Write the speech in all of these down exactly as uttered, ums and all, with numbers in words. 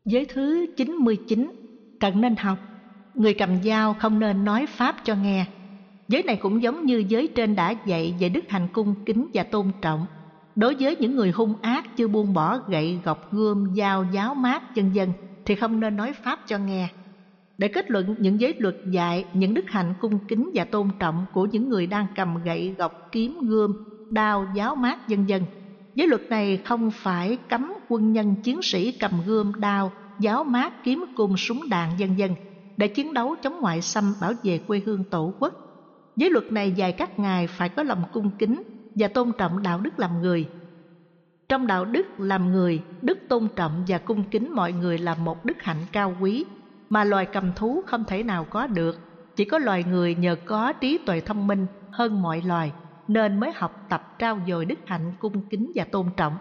Giới thứ chín mươi chín, cần nên học. Người cầm dao không nên nói pháp cho nghe. Giới này cũng giống như giới trên đã dạy về đức hạnh cung kính và tôn trọng. Đối với những người hung ác chưa buông bỏ gậy, gọc, gươm, dao, giáo mát, vân vân thì không nên nói pháp cho nghe. Để kết luận những giới luật dạy những đức hạnh cung kính và tôn trọng của những người đang cầm gậy, gọc, kiếm, gươm, đao, giáo mát, vân vân. Giới luật này không phải cấm quân nhân chiến sĩ cầm gươm, đao, giáo mát, kiếm cung, súng đạn, vân vân để chiến đấu chống ngoại xâm, bảo vệ quê hương tổ quốc. Giới luật này dạy các ngài phải có lòng cung kính và tôn trọng đạo đức làm người. Trong đạo đức làm người, đức tôn trọng và cung kính mọi người là một đức hạnh cao quý mà loài cầm thú không thể nào có được. Chỉ có loài người nhờ có trí tuệ thông minh hơn mọi loài nên mới học tập trau dồi đức hạnh cung kính và tôn trọng.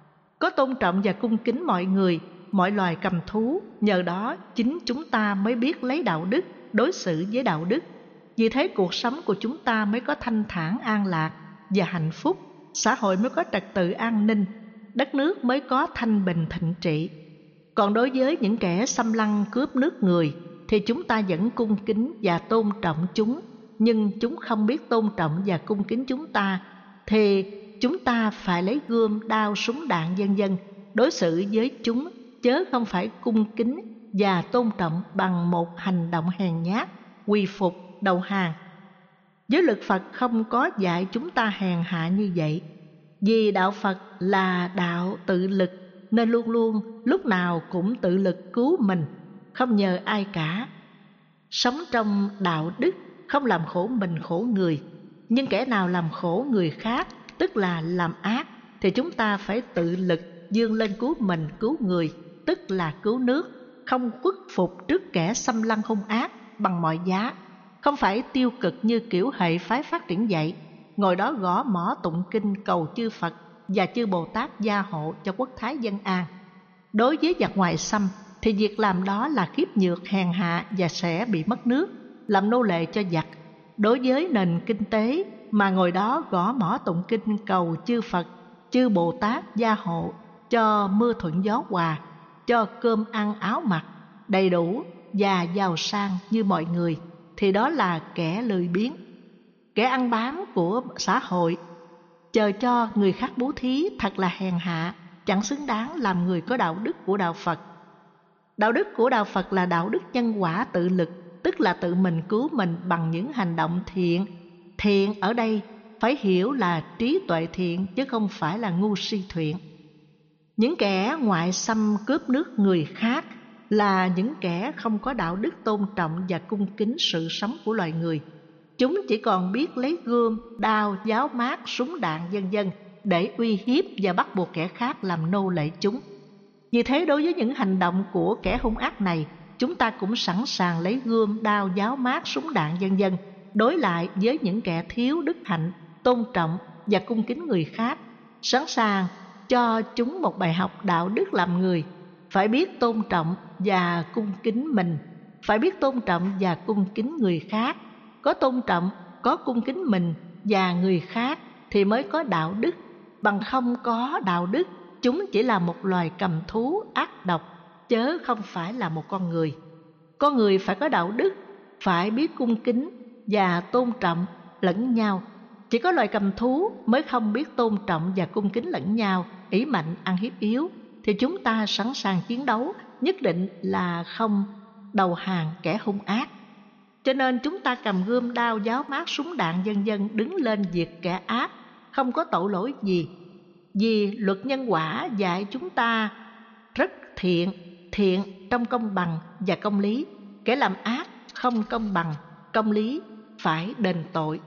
Có tôn trọng và cung kính mọi người, mọi loài cầm thú, nhờ đó chính chúng ta mới biết lấy đạo đức đối xử với đạo đức. Vì thế cuộc sống của chúng ta mới có thanh thản an lạc và hạnh phúc, xã hội mới có trật tự an ninh, đất nước mới có thanh bình thịnh trị. Còn đối với những kẻ xâm lăng cướp nước người thì chúng ta vẫn cung kính và tôn trọng chúng, nhưng chúng không biết tôn trọng và cung kính chúng ta thì chúng ta phải lấy gươm, đao, súng đạn, vân vân đối xử với chúng, chớ không phải cung kính và tôn trọng bằng một hành động hèn nhát, quy phục, đầu hàng. Giới luật Phật không có dạy chúng ta hèn hạ như vậy. Vì đạo Phật là đạo tự lực nên luôn luôn lúc nào cũng tự lực cứu mình, không nhờ ai cả. Sống trong đạo đức, không làm khổ mình khổ người. Nhưng kẻ nào làm khổ người khác, tức là làm ác, thì chúng ta phải tự lực vươn lên cứu mình cứu người, tức là cứu nước, không khuất phục trước kẻ xâm lăng hung ác bằng mọi giá. Không phải tiêu cực như kiểu hệ phái phát triển dạy, ngồi đó gõ mõ tụng kinh cầu chư Phật và chư Bồ Tát gia hộ cho quốc thái dân an. Đối với giặc ngoại xâm thì việc làm đó là khiếp nhược, hèn hạ và sẽ bị mất nước, làm nô lệ cho giặc. Đối với nền kinh tế mà ngồi đó gõ mõ tụng kinh cầu chư Phật, chư Bồ Tát gia hộ cho mưa thuận gió hòa, cho cơm ăn áo mặc đầy đủ và giàu sang như mọi người, thì đó là kẻ lười biếng, kẻ ăn bám của xã hội, chờ cho người khác bố thí, thật là hèn hạ, chẳng xứng đáng làm người có đạo đức của đạo Phật. Đạo đức của đạo Phật là đạo đức nhân quả tự lực, tức là tự mình cứu mình bằng những hành động thiện. Thiện ở đây phải hiểu là trí tuệ thiện chứ không phải là ngu si thiện. Những kẻ ngoại xâm cướp nước người khác là những kẻ không có đạo đức tôn trọng và cung kính sự sống của loài người. Chúng chỉ còn biết lấy gươm, đao, giáo mát, súng đạn vân vân để uy hiếp và bắt buộc kẻ khác làm nô lệ chúng. Vì thế đối với những hành động của kẻ hung ác này, chúng ta cũng sẵn sàng lấy gươm, đao, giáo mát, súng đạn vân vân đối lại với những kẻ thiếu đức hạnh, tôn trọng và cung kính người khác, sẵn sàng cho chúng một bài học đạo đức làm người. Phải biết tôn trọng và cung kính mình, phải biết tôn trọng và cung kính người khác. Có tôn trọng, có cung kính mình và người khác thì mới có đạo đức. Bằng không có đạo đức, chúng chỉ là một loài cầm thú ác độc, chớ không phải là một con người. Con người phải có đạo đức, phải biết cung kính và tôn trọng lẫn nhau. Chỉ có loài cầm thú mới không biết tôn trọng và cung kính lẫn nhau, ỷ mạnh ăn hiếp yếu, thì chúng ta sẵn sàng chiến đấu, nhất định là không đầu hàng kẻ hung ác. Cho nên chúng ta cầm gươm, đao, giáo mát, súng đạn vân vân đứng lên diệt kẻ ác, không có tội lỗi gì. Vì luật nhân quả dạy chúng ta rất thiện, thiện trong công bằng và công lý. Kẻ làm ác không công bằng, công lý phải đền tội.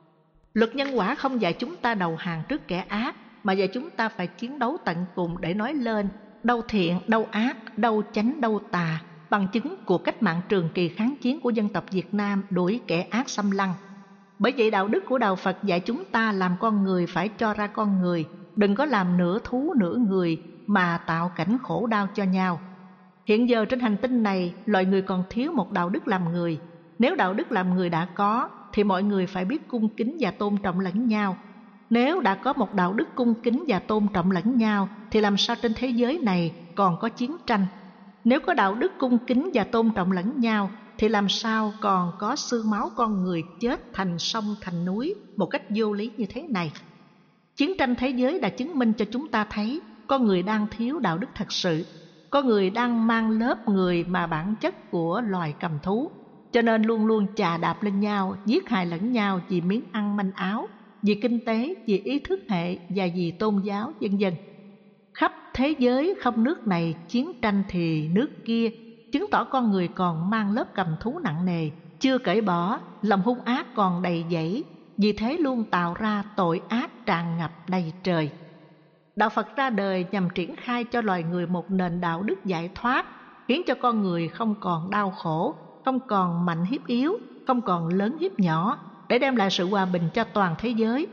Luật nhân quả không dạy chúng ta đầu hàng trước kẻ ác, mà dạy chúng ta phải chiến đấu tận cùng để nói lên đâu thiện, đâu ác, đâu chánh, đâu tà, bằng chứng của cách mạng trường kỳ kháng chiến của dân tộc Việt Nam đuổi kẻ ác xâm lăng. Bởi vậy đạo đức của đạo Phật dạy chúng ta làm con người phải cho ra con người, đừng có làm nửa thú nửa người mà tạo cảnh khổ đau cho nhau. Hiện giờ trên hành tinh này, loài người còn thiếu một đạo đức làm người. Nếu đạo đức làm người đã có, thì mọi người phải biết cung kính và tôn trọng lẫn nhau. Nếu đã có một đạo đức cung kính và tôn trọng lẫn nhau, thì làm sao trên thế giới này còn có chiến tranh? Nếu có đạo đức cung kính và tôn trọng lẫn nhau thì làm sao còn có xương máu con người chết thành sông thành núi một cách vô lý như thế này. Chiến tranh thế giới đã chứng minh cho chúng ta thấy con người đang thiếu đạo đức thật sự. Con người đang mang lớp người mà bản chất của loài cầm thú, cho nên luôn luôn chà đạp lên nhau, giết hại lẫn nhau vì miếng ăn manh áo, vì kinh tế, vì ý thức hệ và vì tôn giáo, vân vân. Khắp thế giới không nước này chiến tranh thì nước kia, chứng tỏ con người còn mang lớp cầm thú nặng nề, chưa cởi bỏ, lòng hung ác còn đầy dẫy, vì thế luôn tạo ra tội ác tràn ngập đầy trời. Đạo Phật ra đời nhằm triển khai cho loài người một nền đạo đức giải thoát, khiến cho con người không còn đau khổ, không còn mạnh hiếp yếu, không còn lớn hiếp nhỏ, để đem lại sự hòa bình cho toàn thế giới,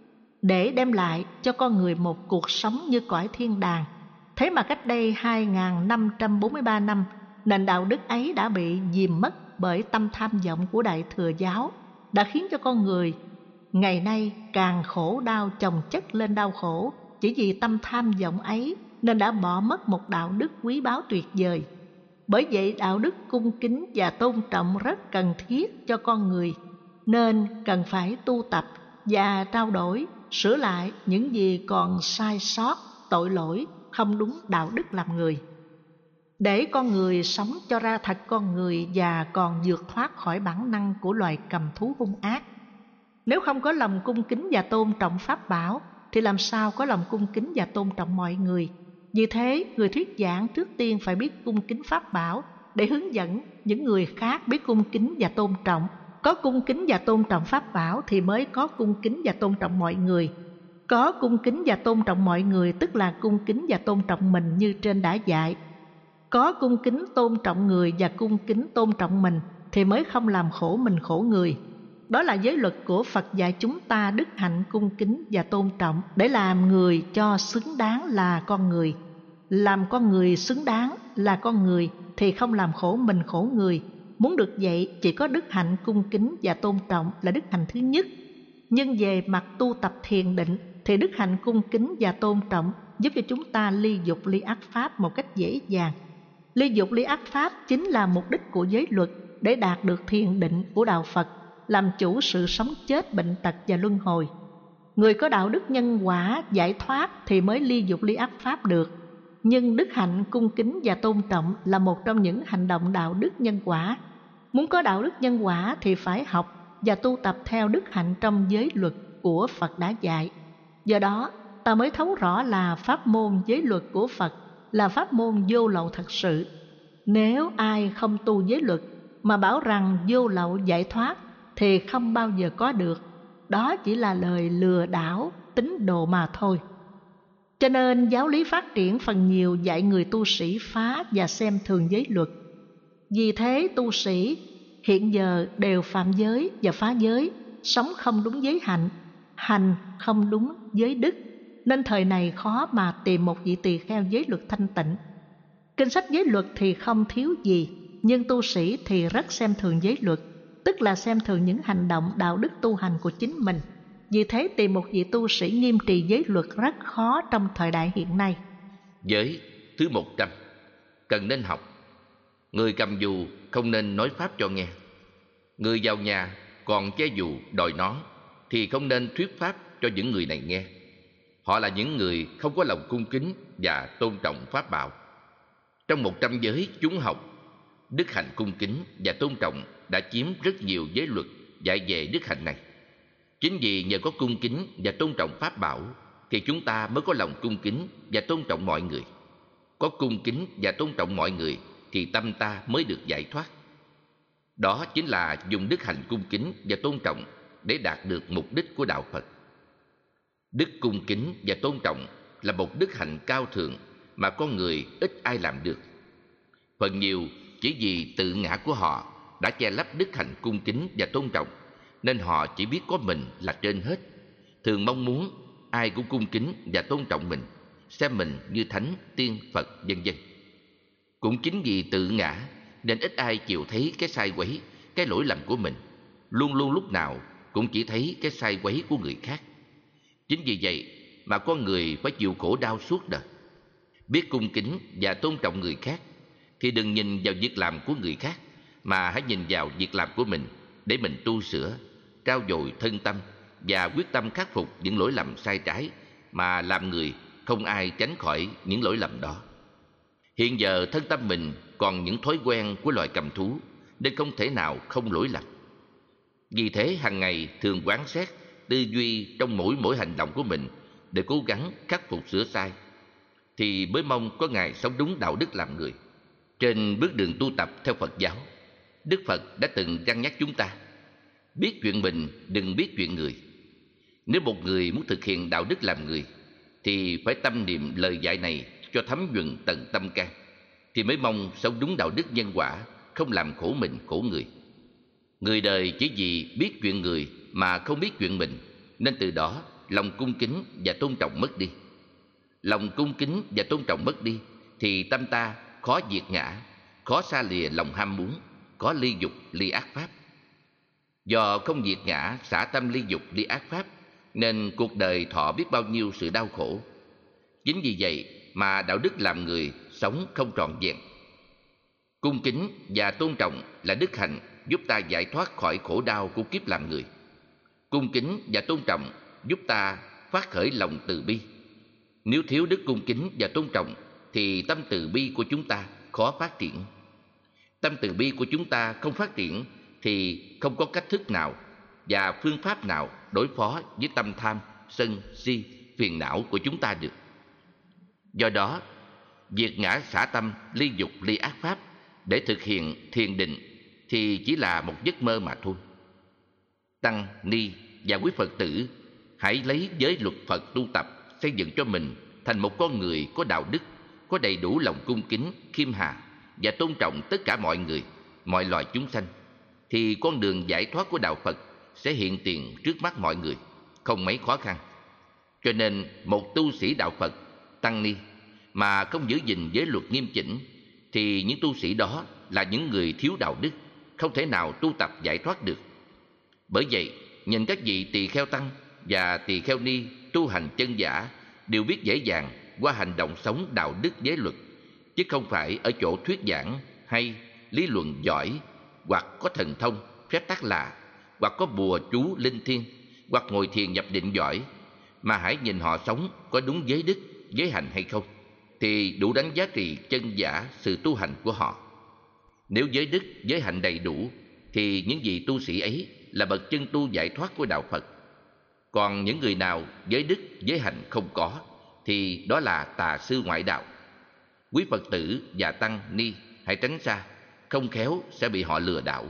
để đem lại cho con người một cuộc sống như cõi thiên đàng. Thế mà cách đây hai nghìn năm trăm bốn mươi ba năm, nền đạo đức ấy đã bị dìm mất bởi tâm tham vọng của Đại Thừa Giáo, đã khiến cho con người ngày nay càng khổ đau chồng chất lên đau khổ. Chỉ vì tâm tham vọng ấy nên đã bỏ mất một đạo đức quý báu tuyệt vời. Bởi vậy đạo đức cung kính và tôn trọng rất cần thiết cho con người, nên cần phải tu tập và trao đổi, sửa lại những gì còn sai sót, tội lỗi, không đúng đạo đức làm người, để con người sống cho ra thật con người và còn vượt thoát khỏi bản năng của loài cầm thú hung ác. Nếu không có lòng cung kính và tôn trọng pháp bảo thì làm sao có lòng cung kính và tôn trọng mọi người. Vì thế, người thuyết giảng trước tiên phải biết cung kính pháp bảo để hướng dẫn những người khác biết cung kính và tôn trọng. Có cung kính và tôn trọng pháp bảo thì mới có cung kính và tôn trọng mọi người. Có cung kính và tôn trọng mọi người tức là cung kính và tôn trọng mình như trên đã dạy. Có cung kính tôn trọng người và cung kính tôn trọng mình thì mới không làm khổ mình khổ người. Đó là giới luật của Phật dạy chúng ta đức hạnh cung kính và tôn trọng để làm người cho xứng đáng là con người. Làm con người xứng đáng là con người thì không làm khổ mình khổ người. Muốn được vậy chỉ có đức hạnh cung kính và tôn trọng là đức hạnh thứ nhất. Nhưng về mặt tu tập thiền định thì đức hạnh cung kính và tôn trọng giúp cho chúng ta ly dục ly ác pháp một cách dễ dàng. Ly dục ly ác pháp chính là mục đích của giới luật để đạt được thiền định của đạo Phật, làm chủ sự sống chết, bệnh tật và luân hồi. Người có đạo đức nhân quả giải thoát thì mới ly dục ly ác pháp được. Nhưng đức hạnh cung kính và tôn trọng là một trong những hành động đạo đức nhân quả. Muốn có đạo đức nhân quả thì phải học và tu tập theo đức hạnh trong giới luật của Phật đã dạy. Do đó, ta mới thấu rõ là pháp môn giới luật của Phật là pháp môn vô lậu thật sự. Nếu ai không tu giới luật mà bảo rằng vô lậu giải thoát thì không bao giờ có được. Đó chỉ là lời lừa đảo, tín đồ mà thôi. Cho nên giáo lý phát triển phần nhiều dạy người tu sĩ phá và xem thường giới luật. Vì thế tu sĩ hiện giờ đều phạm giới và phá giới, sống không đúng giới hạnh, hành không đúng giới đức, nên thời này khó mà tìm một vị tỳ kheo giới luật thanh tịnh. Kinh sách giới luật thì không thiếu gì, nhưng tu sĩ thì rất xem thường giới luật, tức là xem thường những hành động đạo đức tu hành của chính mình. Vì thế tìm một vị tu sĩ nghiêm trì giới luật rất khó trong thời đại hiện nay. Giới thứ một trăm, cần nên học. Người cầm dù không nên nói pháp cho nghe. Người vào nhà còn che dù đòi nón thì không nên thuyết pháp cho những người này nghe. Họ là những người không có lòng cung kính và tôn trọng pháp bảo. Trong một trăm giới chúng học, đức hạnh cung kính và tôn trọng đã chiếm rất nhiều giới luật dạy về đức hạnh này. Chính vì nhờ có cung kính và tôn trọng pháp bảo thì chúng ta mới có lòng cung kính và tôn trọng mọi người. Có cung kính và tôn trọng mọi người thì tâm ta mới được giải thoát. Đó chính là dùng đức hạnh cung kính và tôn trọng để đạt được mục đích của đạo Phật. Đức cung kính và tôn trọng là một đức hạnh cao thượng mà con người ít ai làm được. Phần nhiều chỉ vì tự ngã của họ đã che lấp đức hạnh cung kính và tôn trọng, nên họ chỉ biết có mình là trên hết, thường mong muốn ai cũng cung kính và tôn trọng mình, xem mình như thánh, tiên, Phật, vân vân. Cũng chính vì tự ngã nên ít ai chịu thấy cái sai quấy, cái lỗi lầm của mình, luôn luôn lúc nào cũng chỉ thấy cái sai quấy của người khác. Chính vì vậy mà con người phải chịu khổ đau suốt đời. Biết cung kính và tôn trọng người khác thì đừng nhìn vào việc làm của người khác, mà hãy nhìn vào việc làm của mình để mình tu sửa, trau dồi thân tâm và quyết tâm khắc phục những lỗi lầm sai trái, mà làm người không ai tránh khỏi những lỗi lầm đó. Hiện giờ thân tâm mình còn những thói quen của loài cầm thú, nên không thể nào không lỗi lầm. Vì thế hàng ngày thường quán xét, tư duy trong mỗi mỗi hành động của mình để cố gắng khắc phục sửa sai, thì mới mong có ngày sống đúng đạo đức làm người. Trên bước đường tu tập theo Phật giáo, Đức Phật đã từng răn nhắc chúng ta: biết chuyện mình, đừng biết chuyện người. Nếu một người muốn thực hiện đạo đức làm người, thì phải tâm niệm lời dạy này cho thấm nhuần tận tâm can, thì mới mong sống đúng đạo đức nhân quả, không làm khổ mình khổ người. Người đời chỉ vì biết chuyện người mà không biết chuyện mình, nên từ đó lòng cung kính và tôn trọng mất đi. Lòng cung kính và tôn trọng mất đi thì tâm ta khó diệt ngã, khó xa lìa lòng ham muốn, có ly dục ly ác pháp. Do không diệt ngã, xả tâm ly dục ly ác pháp, nên cuộc đời thọ biết bao nhiêu sự đau khổ. Chính vì vậy mà đạo đức làm người sống không trọn vẹn. Cung kính và tôn trọng là đức hạnh giúp ta giải thoát khỏi khổ đau của kiếp làm người. Cung kính và tôn trọng giúp ta phát khởi lòng từ bi. Nếu thiếu đức cung kính và tôn trọng thì tâm từ bi của chúng ta khó phát triển. Tâm từ bi của chúng ta không phát triển thì không có cách thức nào và phương pháp nào đối phó với tâm tham, sân, si, phiền não của chúng ta được. Do đó, việc ngã xả tâm, ly dục, ly ác pháp để thực hiện thiền định thì chỉ là một giấc mơ mà thôi. Tăng, ni và quý Phật tử hãy lấy giới luật Phật tu tập, xây dựng cho mình thành một con người có đạo đức, có đầy đủ lòng cung kính, khiêm hà và tôn trọng tất cả mọi người, mọi loài chúng sanh, thì con đường giải thoát của đạo Phật sẽ hiện tiền trước mắt mọi người, không mấy khó khăn. Cho nên một tu sĩ đạo Phật, tăng ni mà không giữ gìn giới luật nghiêm chỉnh thì những tu sĩ đó là những người thiếu đạo đức, không thể nào tu tập giải thoát được. Bởi vậy, nhìn các vị tỳ kheo tăng và tỳ kheo ni tu hành chân giả đều biết dễ dàng qua hành động sống đạo đức giới luật, chứ không phải ở chỗ thuyết giảng hay lý luận giỏi, hoặc có thần thông, phép tắc lạ, hoặc có bùa chú linh thiêng, hoặc ngồi thiền nhập định giỏi, mà hãy nhìn họ sống có đúng giới đức, giới hạnh hay không, thì đủ đánh giá trị chân giả sự tu hành của họ. Nếu giới đức, giới hạnh đầy đủ, thì những vị tu sĩ ấy là bậc chân tu giải thoát của đạo Phật. Còn những người nào giới đức, giới hạnh không có, thì đó là tà sư ngoại đạo. Quý Phật tử và tăng ni hãy tránh xa, không khéo sẽ bị họ lừa đảo.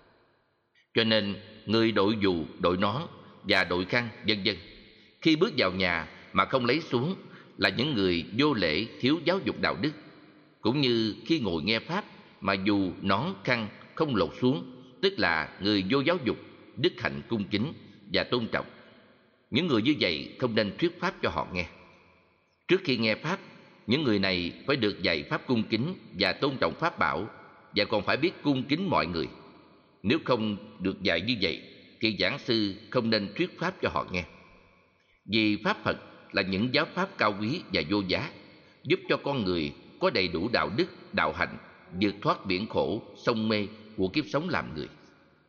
Cho nên người đội dù, đội nón và đội khăn vân vân khi bước vào nhà mà không lấy xuống là những người vô lễ, thiếu giáo dục đạo đức. Cũng như khi ngồi nghe pháp mà dù nón khăn không lột xuống, tức là người vô giáo dục, đức hạnh cung kính và tôn trọng. Những người như vậy không nên thuyết pháp cho họ nghe. Trước khi nghe pháp, những người này phải được dạy pháp cung kính và tôn trọng pháp bảo, và còn phải biết cung kính mọi người. Nếu không được dạy như vậy thì giảng sư không nên thuyết pháp cho họ nghe. Vì pháp Phật là những giáo pháp cao quý và vô giá, giúp cho con người có đầy đủ đạo đức, đạo hạnh, vượt thoát biển khổ, sông mê của kiếp sống làm người.